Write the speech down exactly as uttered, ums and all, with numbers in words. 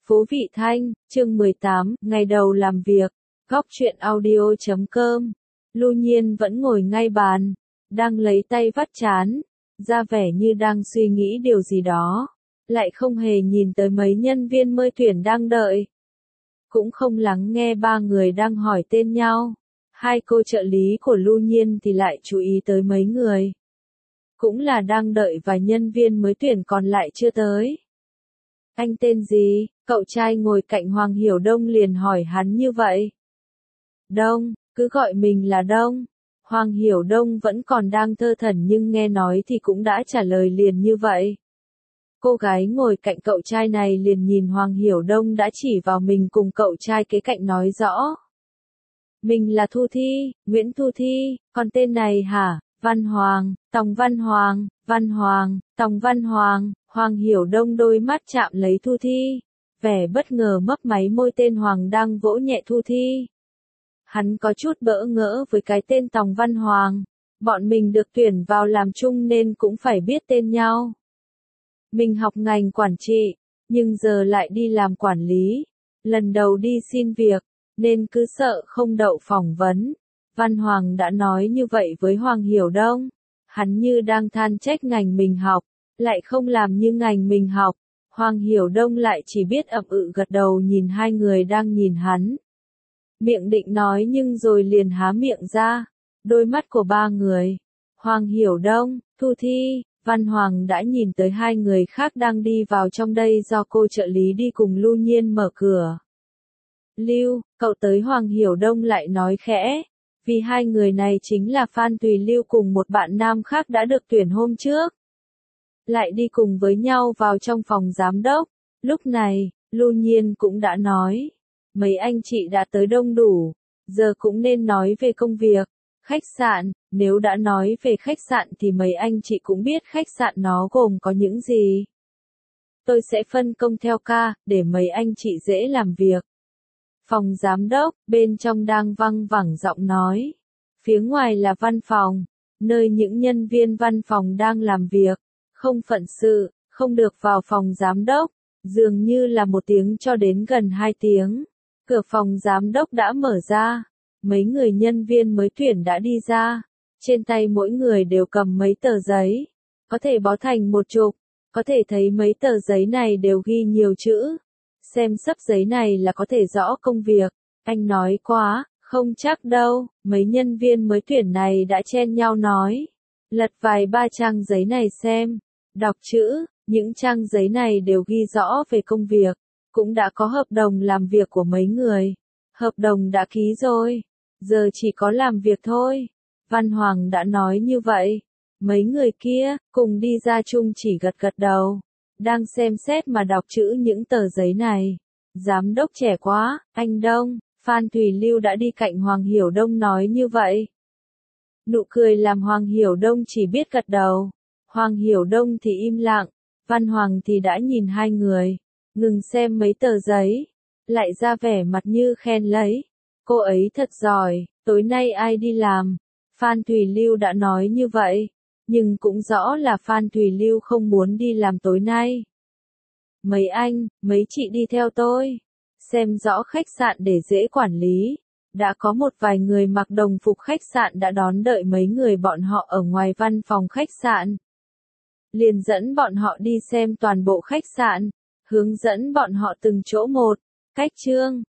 Phú Vị Thanh, chương mười tám, ngày đầu làm việc, góc truyện audio chấm com. Lưu Nhiên vẫn ngồi ngay bàn, đang lấy tay vắt trán, ra vẻ như đang suy nghĩ điều gì đó, lại không hề nhìn tới mấy nhân viên mới tuyển đang đợi. Cũng không lắng nghe ba người đang hỏi tên nhau. Hai cô trợ lý của Lưu Nhiên thì lại chú ý tới mấy người. Cũng là đang đợi vài nhân viên mới tuyển còn lại chưa tới. Anh tên gì? Cậu trai ngồi cạnh Hoàng Hiểu Đông liền hỏi hắn như vậy. Đông, cứ gọi mình là Đông. Hoàng Hiểu Đông vẫn còn đang thơ thẩn nhưng nghe nói thì cũng đã trả lời liền như vậy. Cô gái ngồi cạnh cậu trai này liền nhìn Hoàng Hiểu Đông đã chỉ vào mình cùng cậu trai kế cạnh nói rõ. Mình là Thu Thi, Nguyễn Thu Thi, còn tên này hả? Văn Hoàng, Tòng Văn Hoàng, Văn Hoàng, Tòng Văn Hoàng. Hoàng Hiểu Đông đôi mắt chạm lấy Thu Thi, vẻ bất ngờ mấp máy môi tên Hoàng đang vỗ nhẹ Thu Thi. Hắn có chút bỡ ngỡ với cái tên Tòng Văn Hoàng, bọn mình được tuyển vào làm chung nên cũng phải biết tên nhau. Mình học ngành quản trị, nhưng giờ lại đi làm quản lý, lần đầu đi xin việc, nên cứ sợ không đậu phỏng vấn. Văn Hoàng đã nói như vậy với Hoàng Hiểu Đông, hắn như đang than trách ngành mình học, lại không làm như ngành mình học. Hoàng Hiểu Đông lại chỉ biết ậm ừ gật đầu nhìn hai người đang nhìn hắn. Miệng định nói nhưng rồi liền há miệng ra. Đôi mắt của ba người, Hoàng Hiểu Đông, Thu Thi, Văn Hoàng đã nhìn tới hai người khác đang đi vào trong đây do cô trợ lý đi cùng Lưu Nhiên mở cửa. Lưu, cậu tới. Hoàng Hiểu Đông lại nói khẽ, vì hai người này chính là Phan Tùy Lưu cùng một bạn nam khác đã được tuyển hôm trước. Lại đi cùng với nhau vào trong phòng giám đốc. Lúc này, Lưu Nhiên cũng đã nói, mấy anh chị đã tới đông đủ, giờ cũng nên nói về công việc. Khách sạn, nếu đã nói về khách sạn thì mấy anh chị cũng biết khách sạn nó gồm có những gì. Tôi sẽ phân công theo ca, để mấy anh chị dễ làm việc. Phòng giám đốc, bên trong đang văng vẳng giọng nói. Phía ngoài là văn phòng, nơi những nhân viên văn phòng đang làm việc. Không phận sự, không được vào phòng giám đốc, dường như là một tiếng cho đến gần hai tiếng. Cửa phòng giám đốc đã mở ra, mấy người nhân viên mới tuyển đã đi ra, trên tay mỗi người đều cầm mấy tờ giấy, có thể bó thành một chục, có thể thấy mấy tờ giấy này đều ghi nhiều chữ. Xem sấp giấy này là có thể rõ công việc. Anh nói quá, không chắc đâu, mấy nhân viên mới tuyển này đã chen nhau nói. Lật vài ba trang giấy này xem. Đọc chữ, những trang giấy này đều ghi rõ về công việc, cũng đã có hợp đồng làm việc của mấy người. Hợp đồng đã ký rồi, giờ chỉ có làm việc thôi. Văn Hoàng đã nói như vậy. Mấy người kia, cùng đi ra chung chỉ gật gật đầu, đang xem xét mà đọc chữ những tờ giấy này. Giám đốc trẻ quá, anh Đông, Phan Thùy Lưu đã đi cạnh Hoàng Hiểu Đông nói như vậy. Nụ cười làm Hoàng Hiểu Đông chỉ biết gật đầu. Hoàng Hiểu Đông thì im lặng, Văn Hoàng thì đã nhìn hai người, ngừng xem mấy tờ giấy, lại ra vẻ mặt như khen lấy. Cô ấy thật giỏi, tối nay ai đi làm? Phan Thùy Lưu đã nói như vậy, nhưng cũng rõ là Phan Thùy Lưu không muốn đi làm tối nay. Mấy anh, mấy chị đi theo tôi, xem rõ khách sạn để dễ quản lý. Đã có một vài người mặc đồng phục khách sạn đã đón đợi mấy người bọn họ ở ngoài văn phòng khách sạn. Liền dẫn bọn họ đi xem toàn bộ khách sạn, hướng dẫn bọn họ từng chỗ một. Cách chương,